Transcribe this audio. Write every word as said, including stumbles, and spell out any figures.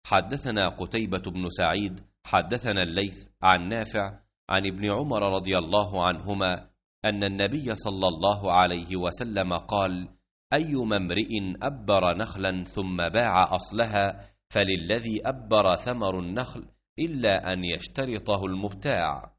حدثنا قتيبة بن سعيد حدثنا الليث عن نافع عن ابن عمر رضي الله عنهما أن النبي صلى الله عليه وسلم قال: أيما امرئ أبر نخلا ثم باع أصلها فللذي أبر ثمر النخل إلا أن يشترطه المبتاع.